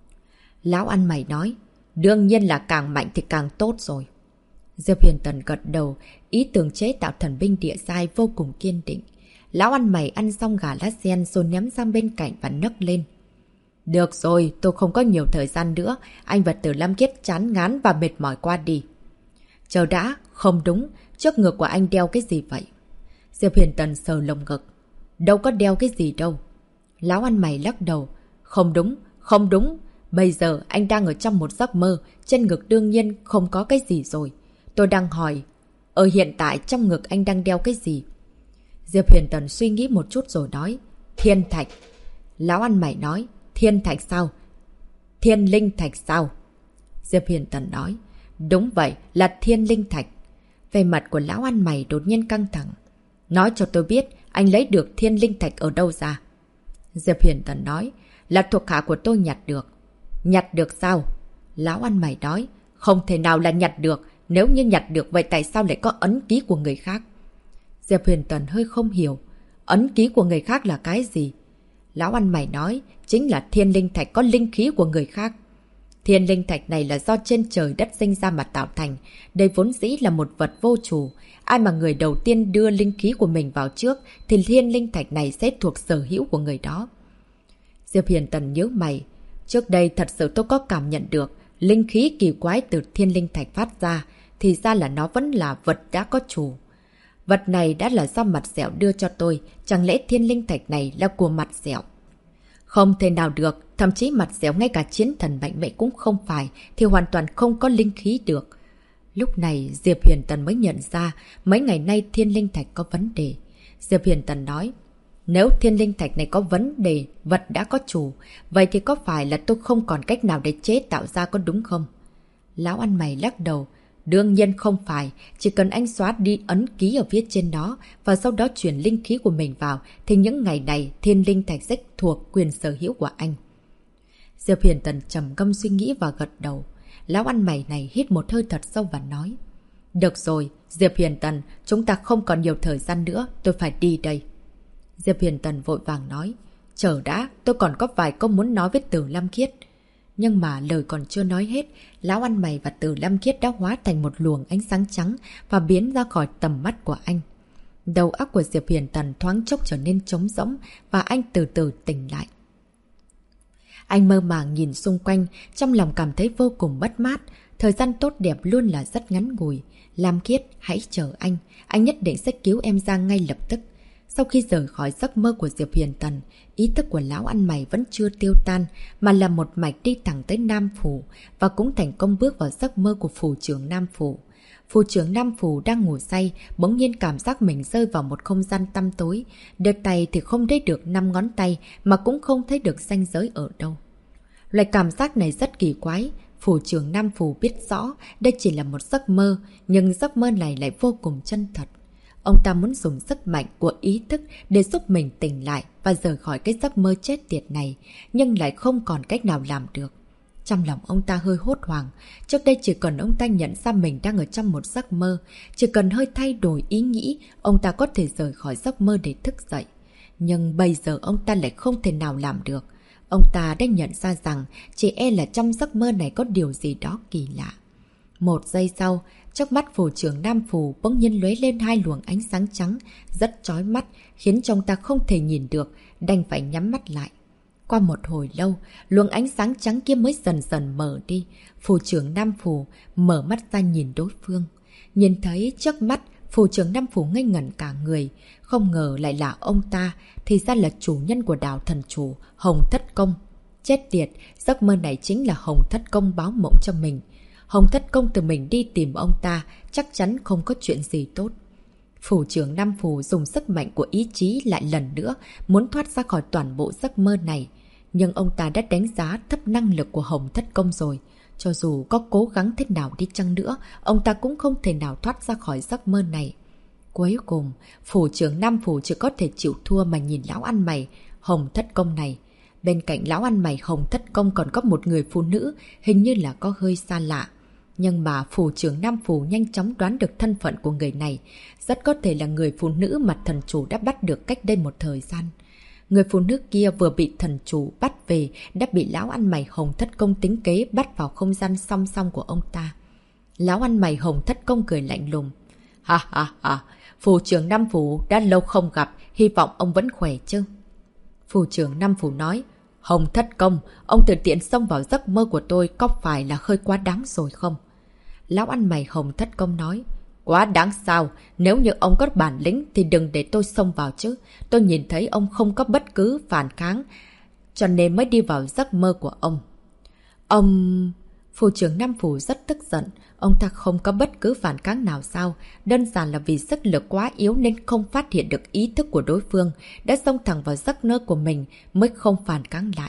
Lão ăn mày nói, đương nhiên là càng mạnh thì càng tốt rồi. Diệp Huyền Tần gật đầu, ý tưởng chế tạo thần binh địa giai vô cùng kiên định. Lão ăn mày ăn xong gà lá sen rồi ném sang bên cạnh và nấc lên. Được rồi, tôi không có nhiều thời gian nữa, anh và Tử Lam Kiết chán ngán và mệt mỏi qua đi. Chờ đã, không đúng, trước ngực của anh đeo cái gì vậy? Diệp Huyền Tần sờ lồng ngực. Đâu có đeo cái gì đâu. Lão ăn mày lắc đầu. Không đúng, không đúng. Bây giờ anh đang ở trong một giấc mơ, trên ngực đương nhiên không có cái gì rồi. Tôi đang hỏi, ở hiện tại trong ngực anh đang đeo cái gì? Diệp Huyền Tần suy nghĩ một chút rồi nói, thiên thạch. Lão ăn mày nói, thiên thạch sao? Thiên linh thạch sao? Diệp Huyền Tần nói, đúng vậy, là thiên linh thạch. Về mặt của lão ăn mày đột nhiên căng thẳng. Nói cho tôi biết, anh lấy được thiên linh thạch ở đâu ra? Diệp Huyền Tần nói, là thuộc hạ của tôi nhặt được. Nhặt được sao? Lão ăn mày nói, không thể nào là nhặt được. Nếu như nhặt được vậy tại sao lại có ấn ký của người khác? Diệp Huyền Tần hơi không hiểu. Ấn ký của người khác là cái gì? Lão ăn mày nói, chính là thiên linh thạch có linh khí của người khác. Thiên linh thạch này là do trên trời đất sinh ra mà tạo thành. Đây vốn dĩ là một vật vô chủ. Ai mà người đầu tiên đưa linh khí của mình vào trước thì thiên linh thạch này sẽ thuộc sở hữu của người đó. Diệp Huyền Tần nhớ mày. Trước đây thật sự tôi có cảm nhận được linh khí kỳ quái từ thiên linh thạch phát ra. Thì ra là nó vẫn là vật đã có chủ. Vật này đã là do mặt sẹo đưa cho tôi. Chẳng lẽ thiên linh thạch này là của mặt sẹo? Không thể nào được. Thậm chí mặt sẹo ngay cả chiến thần mạnh mẽ cũng không phải. Thì hoàn toàn không có linh khí được. Lúc này Diệp Huyền Tần mới nhận ra mấy ngày nay thiên linh thạch có vấn đề. Diệp Huyền Tần nói, nếu thiên linh thạch này có vấn đề, vật đã có chủ, vậy thì có phải là tôi không còn cách nào để chế tạo ra có đúng không? Lão ăn mày lắc đầu. Đương nhiên không phải, chỉ cần anh xóa đi ấn ký ở phía trên đó và sau đó chuyển linh khí của mình vào thì những ngày này thiên linh thạch sẽ thuộc quyền sở hữu của anh. Diệp Huyền Tần trầm ngâm suy nghĩ và gật đầu. Lão ăn mày này hít một hơi thật sâu và nói, được rồi, Diệp Huyền Tần, chúng ta không còn nhiều thời gian nữa, tôi phải đi đây. Diệp Huyền Tần vội vàng nói, chờ đã, tôi còn có vài câu muốn nói với Tử Lam Kiết. Nhưng mà lời còn chưa nói hết, lão ăn mày và Tử Lam Kiết đã hóa thành một luồng ánh sáng trắng và biến ra khỏi tầm mắt của anh. Đầu óc của Diệp Huyền Tần thoáng chốc trở nên trống rỗng và anh từ từ tỉnh lại. Anh mơ màng nhìn xung quanh, trong lòng cảm thấy vô cùng mất mát. Thời gian tốt đẹp luôn là rất ngắn ngủi. Lam Kiết, hãy chờ anh nhất định sẽ cứu em ra ngay lập tức. Sau khi rời khỏi giấc mơ của Diệp Huyền Tần, ý thức của lão ăn mày vẫn chưa tiêu tan, mà là một mạch đi thẳng tới Nam Phủ, và cũng thành công bước vào giấc mơ của phủ trưởng Nam Phủ. Phủ trưởng Nam Phủ đang ngủ say, bỗng nhiên cảm giác mình rơi vào một không gian tăm tối. Đưa tay thì không thấy được 5 ngón tay, mà cũng không thấy được ranh giới ở đâu. Loại cảm giác này rất kỳ quái. Phủ trưởng Nam Phủ biết rõ đây chỉ là một giấc mơ, nhưng giấc mơ này lại vô cùng chân thật. Ông ta muốn dùng sức mạnh của ý thức để giúp mình tỉnh lại và rời khỏi cái giấc mơ chết tiệt này, nhưng lại không còn cách nào làm được. Trong lòng ông ta hơi hốt hoảng. Trước đây chỉ cần ông ta nhận ra mình đang ở trong một giấc mơ, chỉ cần hơi thay đổi ý nghĩ, ông ta có thể rời khỏi giấc mơ để thức dậy. Nhưng bây giờ ông ta lại không thể nào làm được. Ông ta đã nhận ra rằng chỉ e là trong giấc mơ này có điều gì đó kỳ lạ. Một giây sau, trước mắt phủ trưởng Nam Phủ bỗng nhiên lóe lên 2 luồng ánh sáng trắng, rất chói mắt, khiến ông ta không thể nhìn được, đành phải nhắm mắt lại. Qua một hồi lâu, luồng ánh sáng trắng kia mới dần dần mở đi. Phủ trưởng Nam Phủ mở mắt ra nhìn đối phương. Nhìn thấy trước mắt, phủ trưởng Nam Phủ ngây ngẩn cả người. Không ngờ lại là ông ta, thì ra là chủ nhân của đảo thần chủ, Hồng Thất Công. Chết tiệt, giấc mơ này chính là Hồng Thất Công báo mộng cho mình. Hồng Thất Công tự mình đi tìm ông ta, chắc chắn không có chuyện gì tốt. Phủ trưởng Nam Phủ dùng sức mạnh của ý chí lại lần nữa, muốn thoát ra khỏi toàn bộ giấc mơ này. Nhưng ông ta đã đánh giá thấp năng lực của Hồng Thất Công rồi. Cho dù có cố gắng thế nào đi chăng nữa, ông ta cũng không thể nào thoát ra khỏi giấc mơ này. Cuối cùng, phủ trưởng Nam Phủ chỉ có thể chịu thua mà nhìn lão ăn mày, Hồng Thất Công này. Bên cạnh lão ăn mày Hồng Thất Công còn có một người phụ nữ, hình như là có hơi xa lạ. Nhưng mà phủ trưởng Nam Phủ nhanh chóng đoán được thân phận của người này. Rất có thể là người phụ nữ mà thần chủ đã bắt được cách đây một thời gian. Người phụ nữ kia vừa bị thần chủ bắt về, đã bị lão ăn mày Hồng Thất Công tính kế bắt vào không gian song song của ông ta. Lão ăn mày Hồng Thất Công cười lạnh lùng. Ha ha ha, phủ trưởng Nam Phủ đã lâu không gặp, hy vọng ông vẫn khỏe chứ. Phủ trưởng Nam Phủ nói, Hồng Thất Công, ông tự tiện xông vào giấc mơ của tôi có phải là hơi quá đáng rồi không? Lão ăn mày Hồng Thất Công nói, quá đáng sao, nếu như ông có bản lĩnh thì đừng để tôi xông vào chứ. Tôi nhìn thấy ông không có bất cứ phản kháng, cho nên mới đi vào giấc mơ của ông. Ông... Phủ trưởng Nam Phủ rất tức giận, ông ta không có bất cứ phản kháng nào sao, đơn giản là vì sức lực quá yếu nên không phát hiện được ý thức của đối phương, đã xông thẳng vào giấc mơ của mình mới không phản kháng lại.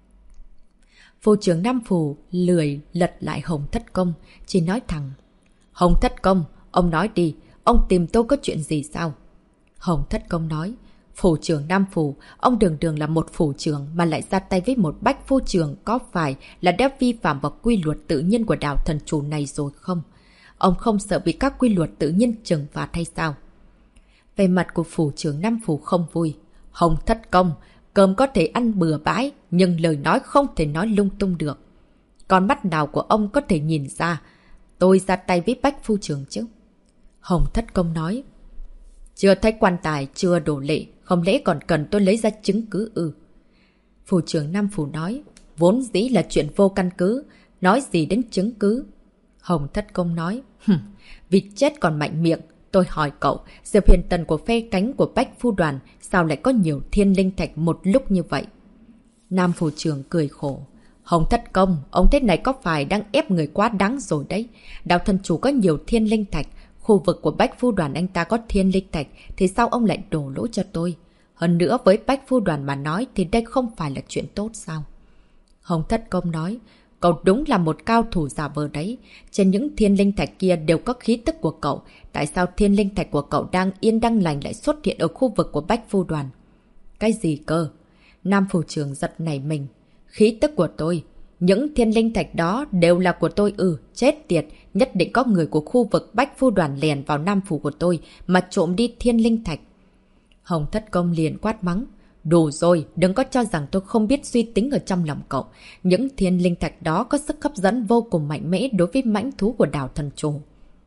Phủ trưởng Nam Phủ lười lật lại Hồng Thất Công, chỉ nói thẳng, Hồng Thất Công, ông nói đi, ông tìm tôi có chuyện gì sao? Hồng Thất Công nói, phủ trưởng Nam Phủ, ông đường đường là một phủ trưởng mà lại ra tay với một bách phu trưởng, có phải là đã vi phạm vào quy luật tự nhiên của đảo thần chủ này rồi không? Ông không sợ bị các quy luật tự nhiên trừng phạt hay sao? Về mặt của phủ trưởng Nam Phủ không vui. Hồng Thất Công, cơm có thể ăn bừa bãi, nhưng lời nói không thể nói lung tung được. Con mắt nào của ông có thể nhìn ra tôi ra tay với bách phu trưởng chứ? Hồng Thất Công nói, chưa thấy quan tài, chưa đổ lệ, không lẽ còn cần tôi lấy ra chứng cứ ư? Phủ trưởng Nam Phủ nói, vốn dĩ là chuyện vô căn cứ, nói gì đến chứng cứ? Hồng Thất Công nói, vịt chết còn mạnh miệng, tôi hỏi cậu, Diệp Huyền Tần của phe cánh của bách phu đoàn sao lại có nhiều thiên linh thạch một lúc như vậy? Nam Phủ trưởng cười khổ, Hồng Thất Công, ông thế này có phải đang ép người quá đáng rồi đấy. Đạo thần chủ có nhiều thiên linh thạch, khu vực của bách phu đoàn anh ta có thiên linh thạch, thì sao ông lại đổ lỗi cho tôi? Hơn nữa với bách phu đoàn mà nói thì đây không phải là chuyện tốt sao? Hồng Thất Công nói, cậu đúng là một cao thủ giả vờ đấy. Trên những thiên linh thạch kia đều có khí tức của cậu. Tại sao thiên linh thạch của cậu đang yên đang lành lại xuất hiện ở khu vực của bách phu đoàn? Cái gì cơ? Nam Phủ trưởng giật nảy mình. Khí tức của tôi? Những thiên linh thạch đó đều là của tôi ư? Chết tiệt, nhất định có người của khu vực bách phu đoàn lèn vào Nam Phủ của tôi mà trộm đi thiên linh thạch. Hồng Thất Công liền quát mắng. Đủ rồi, đừng có cho rằng tôi không biết suy tính ở trong lòng cậu. Những thiên linh thạch đó có sức hấp dẫn vô cùng mạnh mẽ đối với mãnh thú của đảo thần chủ.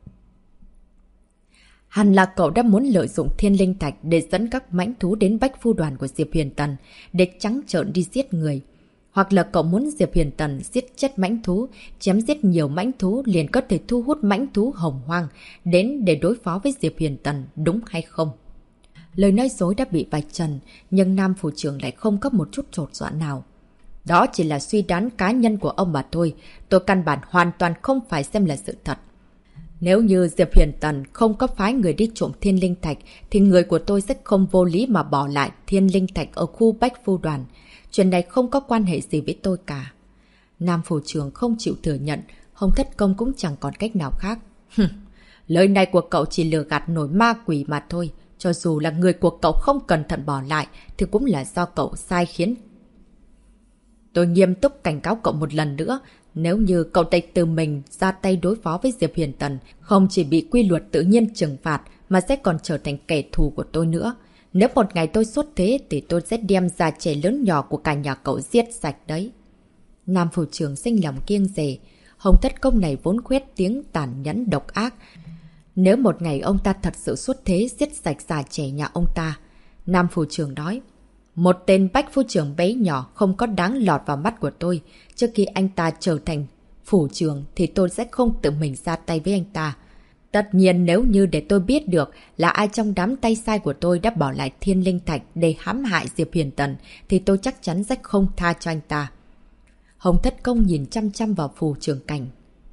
Hẳn là cậu đã muốn lợi dụng thiên linh thạch để dẫn các mãnh thú đến bách phu đoàn của Diệp Huyền Tần để trắng trợn đi giết người. Hoặc là cậu muốn Diệp Huyền Tần giết chết mãnh thú, chém giết nhiều mãnh thú liền có thể thu hút mãnh thú hồng hoang đến để đối phó với Diệp Huyền Tần, đúng hay không? Lời nói dối đã bị vạch trần, nhưng Nam Phủ trưởng lại không có một chút chột dạ nào. Đó chỉ là suy đoán cá nhân của ông mà thôi, tôi căn bản hoàn toàn không phải xem là sự thật. Nếu như Diệp Huyền Tần không có phái người đi trộm thiên linh thạch, thì người của tôi sẽ không vô lý mà bỏ lại thiên linh thạch ở khu bách phu đoàn. Chuyện này không có quan hệ gì với tôi cả. Nam Phủ trưởng không chịu thừa nhận, Hồng Thất Công cũng chẳng còn cách nào khác. Lời này của cậu chỉ lừa gạt nổi ma quỷ mà thôi. Cho dù là người của cậu không cẩn thận bỏ lại, thì cũng là do cậu sai khiến. Tôi nghiêm túc cảnh cáo cậu một lần nữa. Nếu như cậu tự mình ra tay đối phó với Diệp Huyền Tần, không chỉ bị quy luật tự nhiên trừng phạt, mà sẽ còn trở thành kẻ thù của tôi nữa. Nếu một ngày tôi xuất thế, thì tôi sẽ đem già trẻ lớn nhỏ của cả nhà cậu giết sạch đấy. Nam Phủ trưởng sinh lòng kiêng dè. Hồng Thất Công này vốn khuyết tiếng tàn nhẫn độc ác. Nếu một ngày ông ta thật sự xuất thế giết sạch già trẻ nhà ông ta, Nam Phủ trưởng nói, Một tên bách phu trưởng bé nhỏ không có đáng lọt vào mắt của tôi. Trước khi anh ta trở thành phủ trưởng thì tôi sẽ không tự mình ra tay với anh ta. Tất nhiên nếu như để tôi biết được là ai trong đám tay sai của tôi đã bỏ lại thiên linh thạch để hãm hại Diệp Huyền Tần thì tôi chắc chắn sẽ không tha cho anh ta. Hồng Thất Công nhìn chăm chăm vào phủ trưởng Cảnh.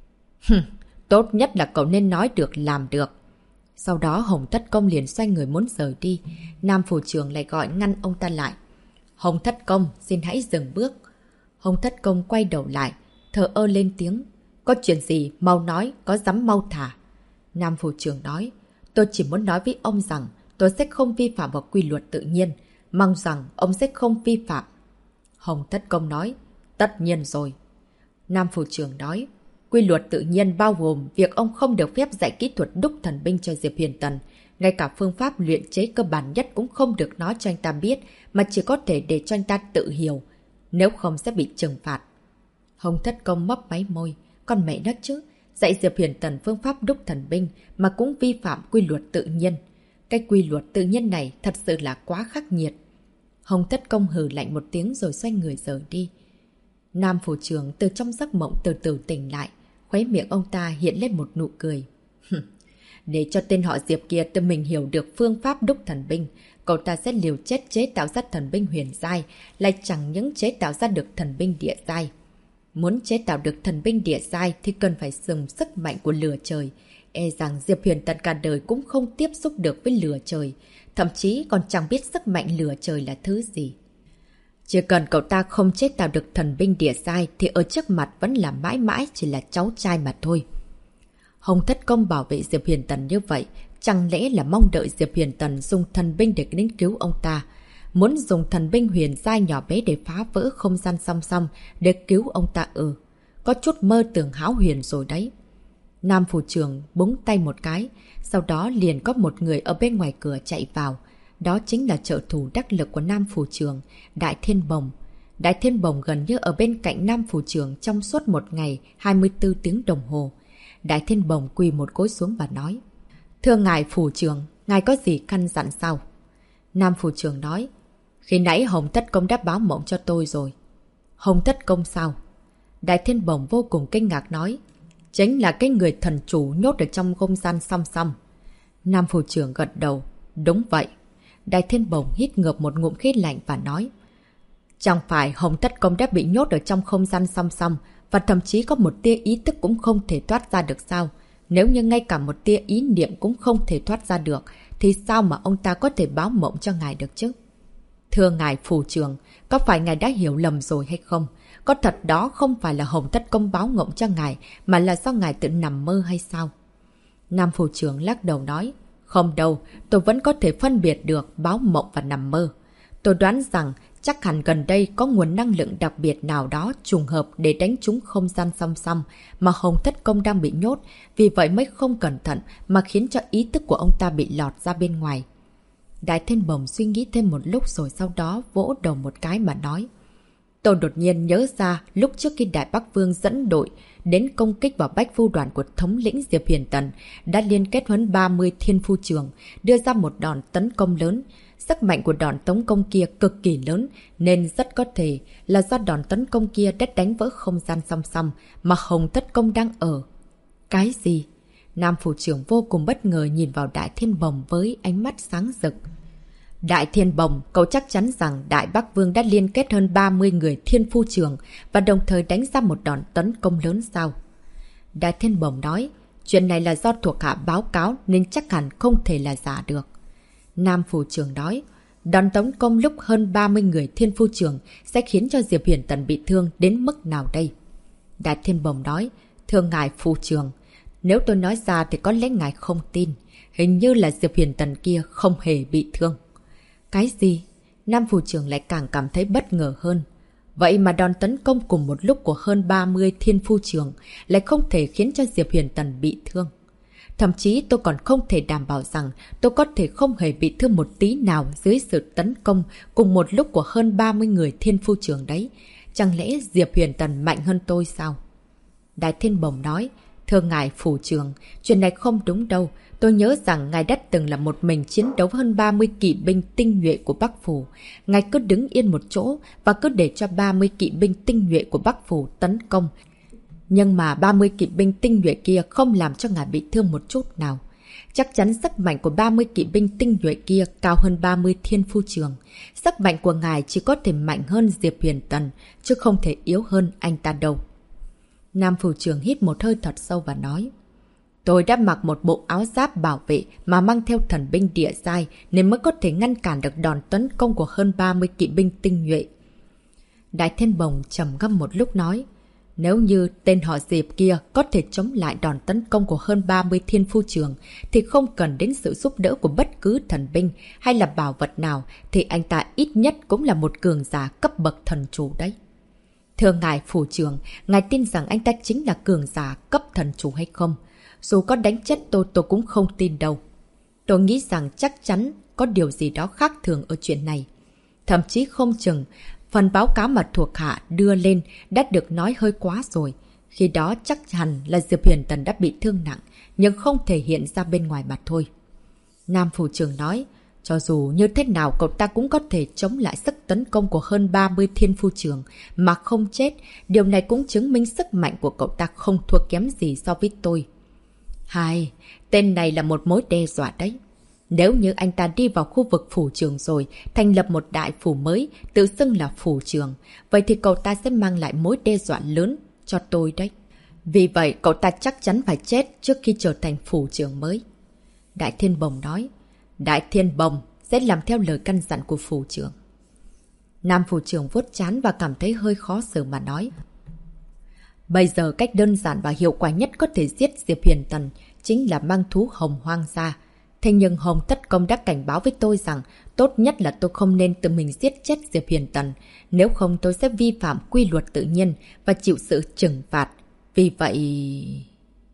Tốt nhất là cậu nên nói được làm được. Sau đó Hồng Thất Công liền xoay người muốn rời đi. Nam phủ trưởng lại gọi ngăn ông ta lại. Hồng Thất Công, xin hãy dừng bước. Hồng Thất Công quay đầu lại, thờ ơ lên tiếng. Có chuyện gì, mau nói, có dám mau thả. Nam phủ trưởng nói, tôi chỉ muốn nói với ông rằng tôi sẽ không vi phạm vào quy luật tự nhiên. Mong rằng ông sẽ không vi phạm. Hồng Thất Công nói, tất nhiên rồi. Nam phủ trưởng nói, quy luật tự nhiên bao gồm việc ông không được phép dạy kỹ thuật đúc thần binh cho Diệp Huyền Tần. Ngay cả phương pháp luyện chế cơ bản nhất cũng không được nói cho anh ta biết, mà chỉ có thể để cho anh ta tự hiểu. Nếu không sẽ bị trừng phạt. Hồng Thất Công mấp máy môi. Con mẹ nó chứ, dạy Diệp Huyền Tần phương pháp đúc thần binh mà cũng vi phạm quy luật tự nhiên. Cái quy luật tự nhiên này thật sự là quá khắc nghiệt. Hồng Thất Công hừ lạnh một tiếng rồi xoay người rời đi. Nam phủ trưởng từ trong giấc mộng từ từ tỉnh lại. Khóe miệng ông ta hiện lên một nụ cười. Để cho tên họ Diệp kia tự mình hiểu được phương pháp đúc thần binh, cậu ta sẽ liều chết chế tạo ra thần binh huyền giai, lại chẳng những chế tạo ra được thần binh địa giai. Muốn chế tạo được thần binh địa giai thì cần phải dùng sức mạnh của lửa trời. E rằng Diệp Huyền Tần cả đời cũng không tiếp xúc được với lửa trời, thậm chí còn chẳng biết sức mạnh lửa trời là thứ gì. Chỉ cần cậu ta không chế tạo được thần binh địa giai thì ở trước mặt vẫn là mãi mãi chỉ là cháu trai mà thôi. Hồng Thất Công bảo vệ Diệp Huyền Tần như vậy, chẳng lẽ là mong đợi Diệp Huyền Tần dùng thần binh để đến cứu ông ta? Muốn dùng thần binh huyền giai nhỏ bé để phá vỡ không gian song song để cứu ông ta có chút mơ tưởng hão huyền rồi đấy. Nam phủ trưởng búng tay một cái, sau đó liền có một người ở bên ngoài cửa chạy vào. Đó chính là trợ thủ đắc lực của Nam phủ trưởng, Đại Thiên Bồng. Đại Thiên Bồng gần như ở bên cạnh Nam phủ trưởng trong suốt một ngày 24 tiếng đồng hồ. Đại Thiên Bồng quỳ một gối xuống và nói: Thưa ngài phủ trưởng, ngài có gì căn dặn sao? Nam phủ trưởng nói: Khi nãy Hồng Thất Công đã báo mộng cho tôi rồi. Hồng Thất Công sao? Đại Thiên Bồng vô cùng kinh ngạc nói: Chính là cái người thần chủ nhốt ở trong không gian song song. Nam phủ trưởng gật đầu: Đúng vậy. Đại Thiên Bồng hít ngược một ngụm khí lạnh và nói: Chẳng phải Hồng Thất Công đã bị nhốt ở trong không gian song song và thậm chí có một tia ý thức cũng không thể thoát ra được sao? Nếu như ngay cả một tia ý niệm cũng không thể thoát ra được thì sao mà ông ta có thể báo mộng cho ngài được chứ? Thưa ngài phủ trưởng, có phải ngài đã hiểu lầm rồi hay không? Có thật đó không phải là Hồng Thất Công báo mộng cho ngài mà là do ngài tự nằm mơ hay sao? Nam phủ trưởng lắc đầu nói: Không đâu, tôi vẫn có thể phân biệt được báo mộng và nằm mơ. Tôi đoán rằng chắc hẳn gần đây có nguồn năng lượng đặc biệt nào đó trùng hợp để đánh trúng không gian song song mà Hồng Thất Công đang bị nhốt, vì vậy mới không cẩn thận mà khiến cho ý thức của ông ta bị lọt ra bên ngoài. Đại Thiên Bồng suy nghĩ thêm một lúc rồi sau đó vỗ đầu một cái mà nói: Tôi đột nhiên nhớ ra lúc trước khi Đại Bắc Vương dẫn đội đến công kích vào bách phu đoàn của thống lĩnh Diệp Huyền Tần đã liên kết huấn 30 thiên phu trường, đưa ra một đòn tấn công lớn. Sức mạnh của đòn tấn công kia cực kỳ lớn nên rất có thể là do đòn tấn công kia đã đánh vỡ không gian song song mà Hồng Thất Công đang ở. Cái gì? Nam phủ trưởng vô cùng bất ngờ nhìn vào Đại Thiên Bồng với ánh mắt sáng rực. Đại Thiên Bồng, cậu chắc chắn rằng Đại Bắc Vương đã liên kết hơn 30 người thiên phu trường và đồng thời đánh ra một đòn tấn công lớn sao? Đại Thiên Bồng nói: Chuyện này là do thuộc hạ báo cáo nên chắc hẳn không thể là giả được. Nam phủ trưởng nói: Đòn tấn công lúc hơn 30 người thiên phu trường sẽ khiến cho Diệp Huyền Tần bị thương đến mức nào đây? Đại Thiên Bồng nói: Thưa ngài phủ trưởng, nếu tôi nói ra thì có lẽ ngài không tin. Hình như là Diệp Huyền Tần kia không hề bị thương. Cái gì? Nam phủ trưởng lại càng cảm thấy bất ngờ hơn. Vậy mà đòn tấn công cùng một lúc của hơn 30 thiên phu trường lại không thể khiến cho Diệp Huyền Tần bị thương. Thậm chí tôi còn không thể đảm bảo rằng tôi có thể không hề bị thương một tí nào dưới sự tấn công cùng một lúc của hơn 30 người thiên phu trường đấy. Chẳng lẽ Diệp Huyền Tần mạnh hơn tôi sao? Đại Thiên Bồng nói: Thưa ngài phủ trưởng, chuyện này không đúng đâu. Tôi nhớ rằng ngài đã từng là một mình chiến đấu hơn 30 kỵ binh tinh nhuệ của Bắc Phủ. Ngài cứ đứng yên một chỗ và cứ để cho 30 kỵ binh tinh nhuệ của Bắc Phủ tấn công. Nhưng mà 30 kỵ binh tinh nhuệ kia không làm cho ngài bị thương một chút nào. Chắc chắn sức mạnh của 30 kỵ binh tinh nhuệ kia cao hơn 30 thiên phu trường. Sức mạnh của ngài chỉ có thể mạnh hơn Diệp Huyền Tần, chứ không thể yếu hơn anh ta đâu. Nam phủ trưởng hít một hơi thật sâu và nói. Tôi đã mặc một bộ áo giáp bảo vệ mà mang theo thần binh địa giai nên mới có thể ngăn cản được đòn tấn công của hơn 30 kỵ binh tinh nhuệ. Đại Thiên Bồng trầm ngâm một lúc nói. Nếu như tên họ Diệp kia có thể chống lại đòn tấn công của hơn 30 thiên phu trường thì không cần đến sự giúp đỡ của bất cứ thần binh hay là bảo vật nào thì anh ta ít nhất cũng là một cường giả cấp bậc thần chủ đấy. Thưa ngài phủ trưởng, ngài tin rằng anh ta chính là cường giả cấp thần chủ hay không? Dù có đánh chết tôi cũng không tin đâu. Tôi nghĩ rằng chắc chắn có điều gì đó khác thường ở chuyện này. Thậm chí không chừng, phần báo cáo mà thuộc hạ đưa lên đã được nói hơi quá rồi. Khi đó chắc hẳn là Diệp Huyền Tần đã bị thương nặng, nhưng không thể hiện ra bên ngoài mặt thôi. Nam phủ trưởng nói, cho dù như thế nào cậu ta cũng có thể chống lại sức tấn công của hơn 30 thiên phu trưởng mà không chết. Điều này cũng chứng minh sức mạnh của cậu ta không thua kém gì so với tôi. Hai, tên này là một mối đe dọa đấy. Nếu như anh ta đi vào khu vực phủ trường rồi, thành lập một đại phủ mới, tự xưng là phủ trường, vậy thì cậu ta sẽ mang lại mối đe dọa lớn cho tôi đấy. Vì vậy, cậu ta chắc chắn phải chết trước khi trở thành phủ trường mới. Đại Thiên Bồng nói, Đại Thiên Bồng sẽ làm theo lời căn dặn của phủ trường. Nam phủ trưởng vuốt trán và cảm thấy hơi khó xử mà nói. Bây giờ cách đơn giản và hiệu quả nhất có thể giết Diệp Huyền Tần chính là mang thú Hồng Hoang ra. Thế nhưng Hồng Tất Công đã cảnh báo với tôi rằng tốt nhất là tôi không nên tự mình giết chết Diệp Huyền Tần. Nếu không tôi sẽ vi phạm quy luật tự nhiên và chịu sự trừng phạt. Vì vậy...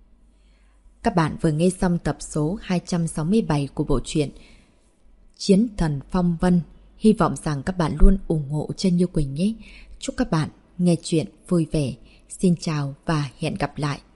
Các bạn vừa nghe xong tập số 267 của bộ truyện Chiến Thần Phong Vân. Hy vọng rằng các bạn luôn ủng hộ cho Như Quỳnh nhé. Chúc các bạn nghe chuyện vui vẻ. Xin chào và hẹn gặp lại.